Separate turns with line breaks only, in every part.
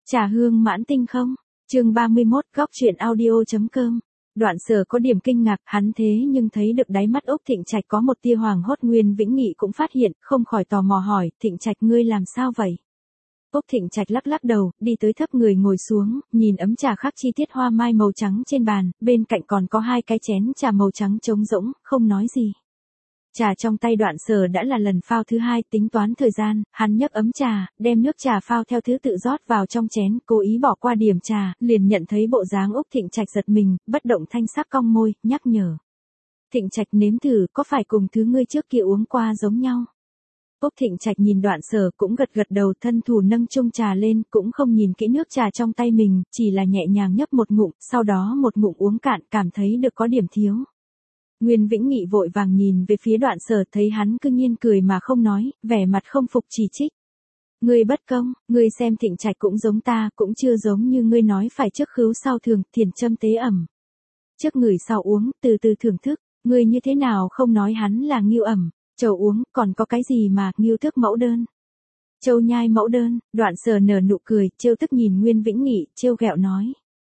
Trà hương mãn tinh không? Chương 31, góc truyện audio.com. Đoạn Sở có điểm kinh ngạc, hắn thế nhưng thấy được đáy mắt Úc Thịnh Trạch có một tia hoàng hốt. Nguyên Vĩnh Nghị cũng phát hiện, không khỏi tò mò hỏi, Thịnh Trạch ngươi làm sao vậy? Úc Thịnh Trạch lắc lắc đầu, đi tới thấp người ngồi xuống, nhìn ấm trà khắc chi tiết hoa mai màu trắng trên bàn, bên cạnh còn có hai cái chén trà màu trắng trống rỗng, không nói gì. Trà trong tay Đoạn Sở đã là lần phao thứ hai, tính toán thời gian, hắn nhấc ấm trà, đem nước trà phao theo thứ tự rót vào trong chén, cố ý bỏ qua điểm trà, liền nhận thấy bộ dáng Úc Thịnh Trạch giật mình, bất động thanh sắc cong môi, nhắc nhở. Thịnh Trạch nếm thử, có phải cùng thứ ngươi trước kia uống qua giống nhau? Úc Thịnh Trạch nhìn Đoạn Sở cũng gật gật đầu, thân thủ nâng chung trà lên, cũng không nhìn kỹ nước trà trong tay mình, chỉ là nhẹ nhàng nhấp một ngụm, sau đó một ngụm uống cạn, cảm thấy được có điểm thiếu. Nguyên Vĩnh Nghị vội vàng nhìn về phía Đoạn Sở, thấy hắn cứ nhiên cười mà không nói, vẻ mặt không phục chỉ trích. Ngươi bất công, ngươi xem Thịnh Trạch cũng giống ta, cũng chưa giống như ngươi nói phải trước khứu sau thường, thiền châm tế ẩm. Trước ngửi sau uống, từ từ thưởng thức, ngươi như thế nào không nói hắn là nghiêu ẩm, trầu uống, còn có cái gì mà, nghiêu thức mẫu đơn. Châu nhai mẫu đơn, Đoạn Sở nở nụ cười, trêu tức nhìn Nguyên Vĩnh Nghị, trêu ghẹo nói.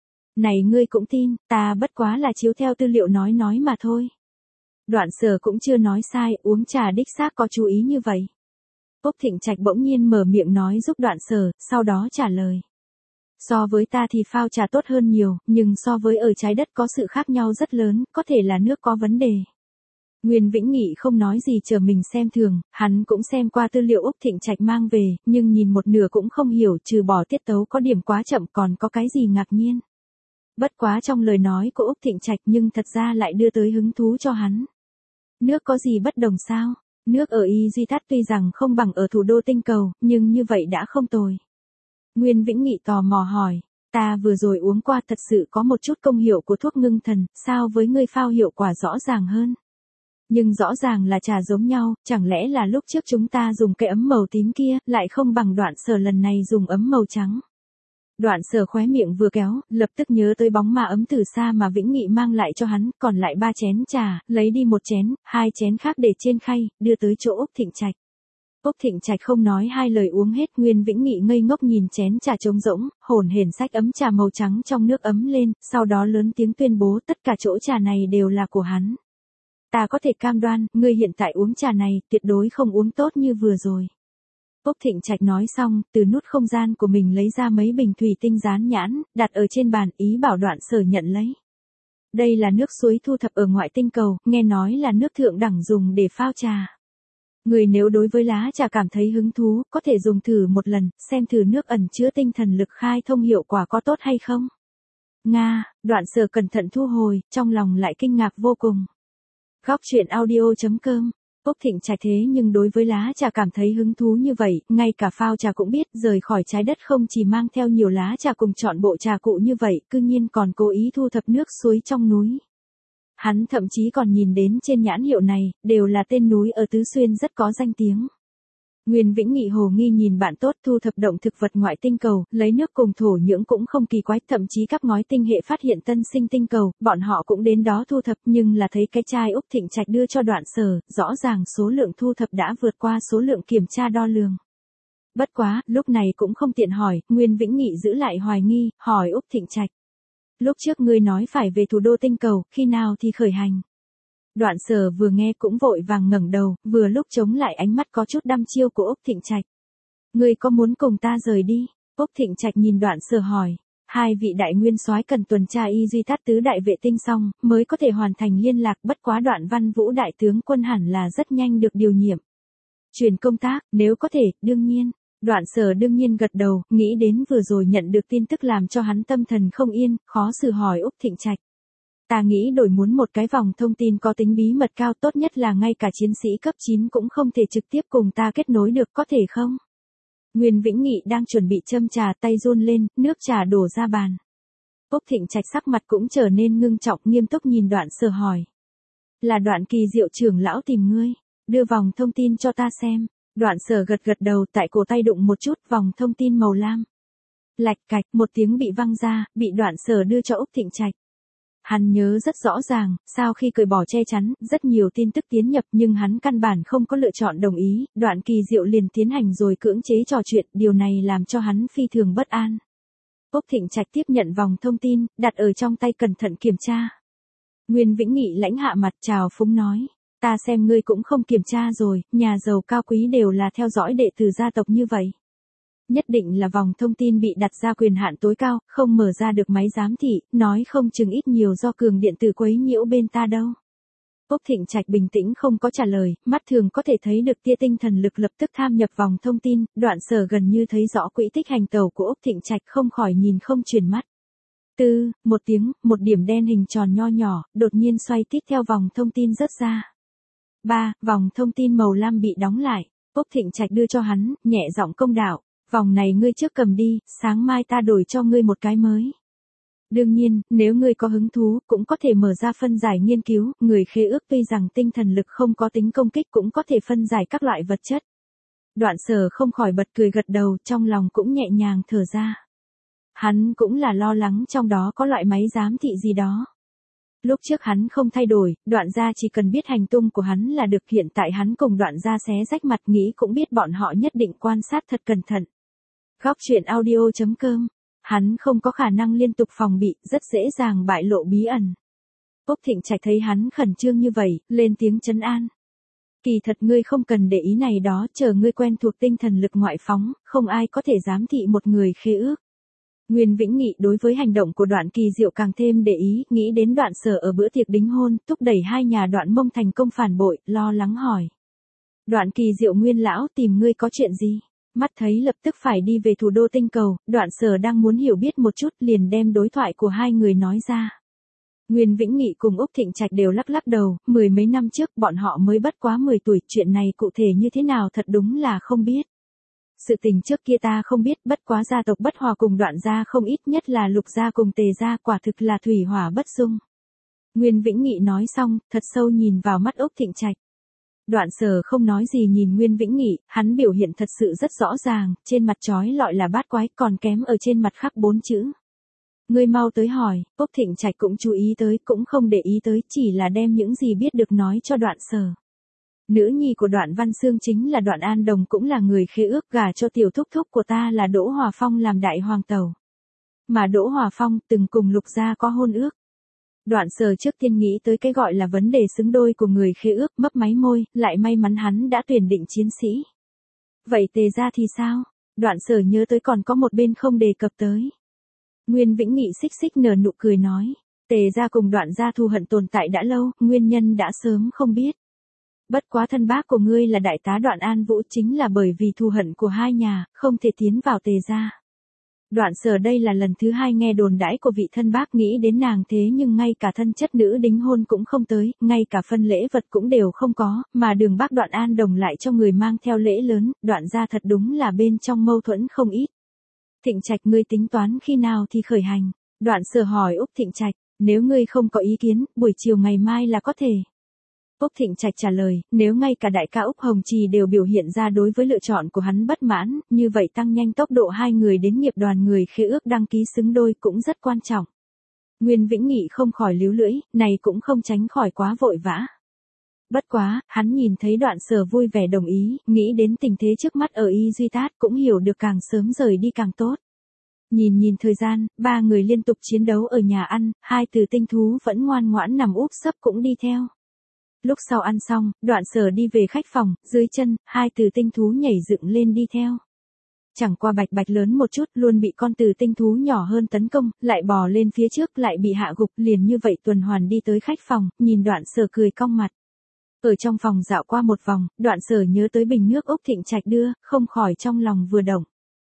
Này ngươi cũng tin, ta bất quá là chiếu theo tư liệu nói mà thôi. Đoạn Sở cũng chưa nói sai, uống trà đích xác có chú ý như vậy. Úc Thịnh Trạch bỗng nhiên mở miệng nói giúp Đoạn Sở, sau đó trả lời. So với ta thì phao trà tốt hơn nhiều, nhưng so với ở trái đất có sự khác nhau rất lớn, có thể là nước có vấn đề. Nguyên Vĩnh Nghị không nói gì chờ mình xem thường, hắn cũng xem qua tư liệu Úc Thịnh Trạch mang về, nhưng nhìn một nửa cũng không hiểu, trừ bỏ tiết tấu có điểm quá chậm còn có cái gì ngạc nhiên. Bất quá trong lời nói của Úc Thịnh Trạch nhưng thật ra lại đưa tới hứng thú cho hắn. Nước có gì bất đồng sao? Nước ở Y Duy Thắt tuy rằng không bằng ở thủ đô tinh cầu, nhưng như vậy đã không tồi. Nguyên Vĩnh Nghị tò mò hỏi, ta vừa rồi uống qua thật sự có một chút công hiệu của thuốc ngưng thần, sao với ngươi phao hiệu quả rõ ràng hơn? Nhưng rõ ràng là trà giống nhau, chẳng lẽ là lúc trước chúng ta dùng cái ấm màu tím kia, lại không bằng Đoạn Sở lần này dùng ấm màu trắng. Đoạn Sở khóe miệng vừa kéo, lập tức nhớ tới bóng ma ấm từ xa mà Vĩnh Nghị mang lại cho hắn, còn lại 3 chén trà, lấy đi một chén, 2 chén khác để trên khay, đưa tới chỗ Úc Thịnh Trạch. Úc Thịnh Trạch không nói hai lời uống hết, Nguyên Vĩnh Nghị ngây ngốc nhìn chén trà trống rỗng, hổn hển xách ấm trà màu trắng trong nước ấm lên, sau đó lớn tiếng tuyên bố tất cả chỗ trà này đều là của hắn. Ta có thể cam đoan, ngươi hiện tại uống trà này, tuyệt đối không uống tốt như vừa rồi. Úc Thịnh Trạch nói xong, từ nút không gian của mình lấy ra mấy bình thủy tinh dán nhãn, đặt ở trên bàn, ý bảo Đoạn Sở nhận lấy. Đây là nước suối thu thập ở ngoại tinh cầu, nghe nói là nước thượng đẳng dùng để phao trà. Người nếu đối với lá trà cảm thấy hứng thú, có thể dùng thử một lần, xem thử nước ẩn chứa tinh thần lực khai thông hiệu quả có tốt hay không. Nga, Đoạn Sở cẩn thận thu hồi, trong lòng lại kinh ngạc vô cùng. Góc truyện audio.com. Úc Thịnh Trạch thế nhưng đối với lá trà cảm thấy hứng thú như vậy, ngay cả phao trà cũng biết, rời khỏi trái đất không chỉ mang theo nhiều lá trà cùng chọn bộ trà cụ như vậy, cư nhiên còn cố ý thu thập nước suối trong núi. Hắn thậm chí còn nhìn đến trên nhãn hiệu này, đều là tên núi ở Tứ Xuyên rất có danh tiếng. Nguyên Vĩnh Nghị hồ nghi nhìn bạn tốt thu thập động thực vật ngoại tinh cầu, lấy nước cùng thổ nhưỡng cũng không kỳ quái, thậm chí các ngói tinh hệ phát hiện tân sinh tinh cầu, bọn họ cũng đến đó thu thập, nhưng là thấy cái chai Úc Thịnh Trạch đưa cho Đoạn Sở, rõ ràng số lượng thu thập đã vượt qua số lượng kiểm tra đo lường. Bất quá, lúc này cũng không tiện hỏi, Nguyên Vĩnh Nghị giữ lại hoài nghi, hỏi Úc Thịnh Trạch. Lúc trước ngươi nói phải về thủ đô tinh cầu, khi nào thì khởi hành? Đoạn Sở vừa nghe cũng vội vàng ngẩng đầu, vừa lúc chống lại ánh mắt có chút đăm chiêu của Úc Thịnh Trạch. Ngươi có muốn cùng ta rời đi? Úc Thịnh Trạch nhìn Đoạn Sở hỏi. Hai vị đại nguyên soái cần tuần tra Y Duy Thắt tứ đại vệ tinh xong, mới có thể hoàn thành liên lạc, bất quá Đoạn Văn Vũ đại tướng quân hẳn là rất nhanh được điều nhiệm. Truyền công tác, nếu có thể, đương nhiên. Đoạn Sở đương nhiên gật đầu, nghĩ đến vừa rồi nhận được tin tức làm cho hắn tâm thần không yên, khó xử hỏi Úc Thịnh Trạch. Ta nghĩ đổi muốn một cái vòng thông tin có tính bí mật cao, tốt nhất là ngay cả chiến sĩ cấp 9 cũng không thể trực tiếp cùng ta kết nối được, có thể không? Nguyên Vĩnh Nghị đang chuẩn bị châm trà, tay run lên, nước trà đổ ra bàn. Úc Thịnh Trạch sắc mặt cũng trở nên ngưng trọng, nghiêm túc nhìn Đoạn Sở hỏi. Là Đoạn Kỳ Diệu trưởng lão tìm ngươi, đưa vòng thông tin cho ta xem. Đoạn Sở gật gật đầu, tại cổ tay đụng một chút, vòng thông tin màu lam. Lạch cạch, một tiếng bị văng ra, bị Đoạn Sở đưa cho Úc Thịnh Trạch. Hắn nhớ rất rõ ràng, sau khi cởi bỏ che chắn, rất nhiều tin tức tiến nhập nhưng hắn căn bản không có lựa chọn đồng ý, Đoạn Kỳ Diệu liền tiến hành rồi cưỡng chế trò chuyện, điều này làm cho hắn phi thường bất an. Úc Thịnh Trạch tiếp nhận vòng thông tin, đặt ở trong tay cẩn thận kiểm tra. Nguyên Vĩnh Nghị lãnh hạ mặt chào phúng nói. Ta xem ngươi cũng không kiểm tra rồi, nhà giàu cao quý đều là theo dõi đệ tử gia tộc như vậy. Nhất định là vòng thông tin bị đặt ra quyền hạn tối cao, không mở ra được máy giám thị, nói không chừng ít nhiều do cường điện tử quấy nhiễu bên ta đâu. Úc Thịnh Trạch bình tĩnh không có trả lời, mắt thường có thể thấy được tia tinh thần lực lập tức tham nhập vòng thông tin, Đoạn Sở gần như thấy rõ quỹ tích hành tẩu của Úc Thịnh Trạch không khỏi nhìn không chuyển mắt. Một tiếng, một điểm đen hình tròn nho nhỏ, đột nhiên xoay tít theo vòng thông tin rớt ra. Vòng thông tin màu lam bị đóng lại, Úc Thịnh Trạch đưa cho hắn, nhẹ giọng công đạo, vòng này ngươi trước cầm đi, sáng mai ta đổi cho ngươi một cái mới. Đương nhiên, nếu ngươi có hứng thú, cũng có thể mở ra phân giải nghiên cứu, người khế ước tuy rằng tinh thần lực không có tính công kích cũng có thể phân giải các loại vật chất. Đoạn Sở không khỏi bật cười gật đầu, trong lòng cũng nhẹ nhàng thở ra. Hắn cũng là lo lắng trong đó có loại máy giám thị gì đó. Lúc trước hắn không thay đổi, Đoạn gia chỉ cần biết hành tung của hắn là được, hiện tại hắn cùng Đoạn gia xé rách mặt nghĩ cũng biết bọn họ nhất định quan sát thật cẩn thận. Góc truyện audio.com. Hắn không có khả năng liên tục phòng bị, rất dễ dàng bại lộ bí ẩn. Úc Thịnh Trạch thấy hắn khẩn trương như vậy, lên tiếng trấn an. Kỳ thật ngươi không cần để ý này đó, chờ ngươi quen thuộc tinh thần lực ngoại phóng, không ai có thể giám thị một người khế ước. Nguyên Vĩnh Nghị đối với hành động của Đoạn Kỳ Diệu càng thêm để ý, nghĩ đến Đoạn Sở ở bữa tiệc đính hôn, thúc đẩy hai nhà Đoạn Mông thành công phản bội, lo lắng hỏi. Đoạn Kỳ Diệu nguyên lão tìm ngươi có chuyện gì? Mắt thấy lập tức phải đi về thủ đô tinh cầu, Đoạn Sở đang muốn hiểu biết một chút liền đem đối thoại của hai người nói ra. Nguyên Vĩnh Nghị cùng Úc Thịnh Trạch đều lắc lắc đầu, mười mấy năm trước bọn họ mới bất quá 10 tuổi, chuyện này cụ thể như thế nào thật đúng là không biết. Sự tình trước kia ta không biết, bất quá gia tộc Bất Hòa cùng Đoạn gia không ít, nhất là Lục gia cùng Tề gia quả thực là thủy hỏa bất dung. Nguyên Vĩnh Nghị nói xong, thật sâu nhìn vào mắt Úc Thịnh Trạch. Đoạn Sở không nói gì nhìn Nguyên Vĩnh Nghị, hắn biểu hiện thật sự rất rõ ràng, trên mặt chói lọi là bát quái, còn kém ở trên mặt khắc 4 chữ. Ngươi mau tới hỏi, Úc Thịnh Trạch cũng chú ý tới, cũng không để ý tới, chỉ là đem những gì biết được nói cho Đoạn Sở. Nữ nhi của Đoạn Văn Xương chính là Đoạn An Đồng, cũng là người khế ước, gả cho tiểu thúc thúc của ta là Đỗ Hòa Phong làm đại hoàng tẩu. Mà Đỗ Hòa Phong từng cùng Lục gia có hôn ước. Đoạn Sở trước tiên nghĩ tới cái gọi là vấn đề xứng đôi của người khế ước, mấp máy môi, lại may mắn hắn đã tuyển định chiến sĩ. Vậy Tề gia thì sao? Đoạn Sở nhớ tới còn có một bên không đề cập tới. Nguyên Vĩnh Nghị xích xích nở nụ cười nói, Tề gia cùng Đoạn gia thù hận tồn tại đã lâu, nguyên nhân đã sớm không biết. Bất quá thân bác của ngươi là đại tá Đoạn An Vũ, chính là bởi vì thù hận của hai nhà, không thể tiến vào Tề gia. Đoạn Sở đây là lần thứ 2 nghe đồn đãi của vị thân bác, nghĩ đến nàng thế nhưng ngay cả thân chất nữ đính hôn cũng không tới, ngay cả phân lễ vật cũng đều không có, mà Đường bác Đoạn An Đồng lại cho người mang theo lễ lớn, Đoạn gia thật đúng là bên trong mâu thuẫn không ít. Thịnh Trạch, ngươi tính toán khi nào thì khởi hành? Đoạn Sở hỏi Úc Thịnh Trạch, nếu ngươi không có ý kiến, buổi chiều ngày mai là có thể. Úc Thịnh Trạch trả lời, nếu ngay cả đại ca Úc Hồng Trì đều biểu hiện ra đối với lựa chọn của hắn bất mãn, như vậy tăng nhanh tốc độ hai người đến nghiệp đoàn người khế ước đăng ký xứng đôi cũng rất quan trọng. Nguyên Vĩnh Nghị không khỏi líu lưỡi, này cũng không tránh khỏi quá vội vã. Bất quá, hắn nhìn thấy Đoạn Sở vui vẻ đồng ý, nghĩ đến tình thế trước mắt ở Y Duy Tát cũng hiểu được càng sớm rời đi càng tốt. Nhìn thời gian, ba người liên tục chiến đấu ở nhà ăn, hai từ tinh thú vẫn ngoan ngoãn nằm úp sấp cũng đi theo. Lúc sau ăn xong, Đoạn Sở đi về khách phòng, dưới chân, hai từ tinh thú nhảy dựng lên đi theo. Chẳng qua Bạch Bạch lớn một chút, luôn bị con từ tinh thú nhỏ hơn tấn công, lại bò lên phía trước lại bị hạ gục, liền như vậy tuần hoàn đi tới khách phòng, nhìn Đoạn Sở cười cong mặt. Ở trong phòng dạo qua một vòng, Đoạn Sở nhớ tới bình nước Úc Thịnh Trạch đưa, không khỏi trong lòng vừa động.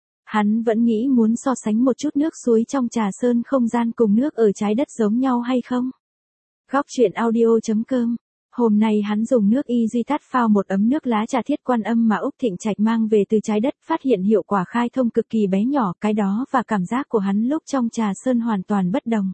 Hắn vẫn nghĩ muốn so sánh một chút nước suối trong Trà Sơn không gian cùng nước ở trái đất giống nhau hay không. Góc truyện audio.com. Hôm nay hắn dùng nước Y Duy Tát phao một ấm nước lá trà Thiết Quan Âm mà Úc Thịnh Trạch mang về từ trái đất, phát hiện hiệu quả khai thông cực kỳ bé nhỏ, cái đó và cảm giác của hắn lúc trong Trà Sơn hoàn toàn bất đồng.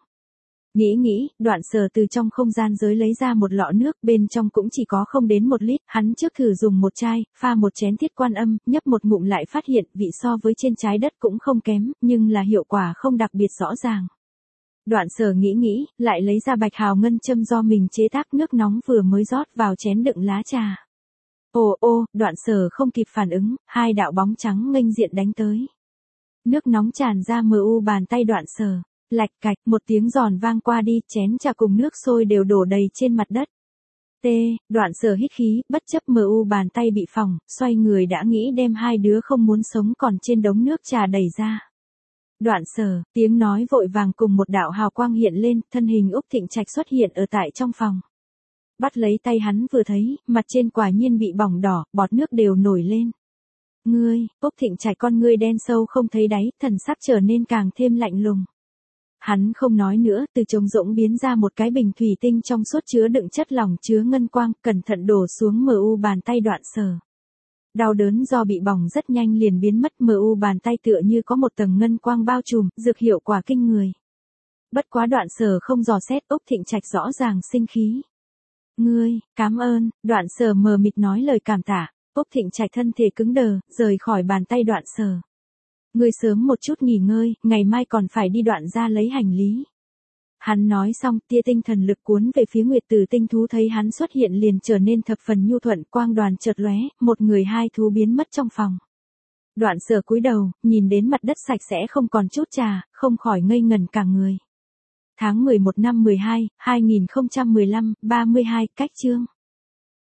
Nghĩ, Đoạn Sở từ trong không gian giới lấy ra một lọ nước, bên trong cũng chỉ có không đến 1 lít, hắn trước thử dùng một chai, pha một chén Thiết Quan Âm, nhấp một ngụm lại phát hiện vị so với trên trái đất cũng không kém, nhưng là hiệu quả không đặc biệt rõ ràng. Đoạn Sở nghĩ, lại lấy ra bạch hào ngân châm do mình chế tác, nước nóng vừa mới rót vào chén đựng lá trà. Đoạn Sở không kịp phản ứng, hai đạo bóng trắng nghênh diện đánh tới. Nước nóng tràn ra mờ u bàn tay Đoạn Sở. Lạch cạch, một tiếng giòn vang qua đi, chén trà cùng nước sôi đều đổ đầy trên mặt đất. Đoạn Sở hít khí, bất chấp mờ u bàn tay bị phỏng, xoay người đã nghĩ đem hai đứa không muốn sống còn trên đống nước trà đẩy ra. Đoạn Sở, tiếng nói vội vàng cùng một đạo hào quang hiện lên, thân hình Úc Thịnh Trạch xuất hiện ở tại trong phòng. Bắt lấy tay hắn vừa thấy, mặt trên quả nhiên bị bỏng đỏ, bọt nước đều nổi lên. Ngươi, Úc Thịnh Trạch con ngươi đen sâu không thấy đáy, thần sắc trở nên càng thêm lạnh lùng. Hắn không nói nữa, từ trống rỗng biến ra một cái bình thủy tinh trong suốt chứa đựng chất lỏng chứa ngân quang, cẩn thận đổ xuống MU bàn tay Đoạn Sở. Đau đớn do bị bỏng rất nhanh liền biến mất, MU bàn tay tựa như có một tầng ngân quang bao trùm, dược hiệu quả kinh người. Bất quá Đoạn Sở không dò xét, Úc Thịnh Trạch rõ ràng sinh khí. Ngươi, cảm ơn, Đoạn Sở mờ mịt nói lời cảm tạ. Úc Thịnh Trạch thân thể cứng đờ, rời khỏi bàn tay Đoạn Sở. Ngươi sớm một chút nghỉ ngơi, ngày mai còn phải đi Đoạn gia lấy hành lý. Hắn nói xong, tia tinh thần lực cuốn về phía Nguyệt Tử tinh thú thấy hắn xuất hiện liền trở nên thập phần nhu thuận, quang đoàn chợt lóe, một người hai thú biến mất trong phòng. Đoạn Sở cúi đầu, nhìn đến mặt đất sạch sẽ không còn chút trà, không khỏi ngây ngẩn cả người. Tháng 11 năm 12, 2015, 32, cách chương.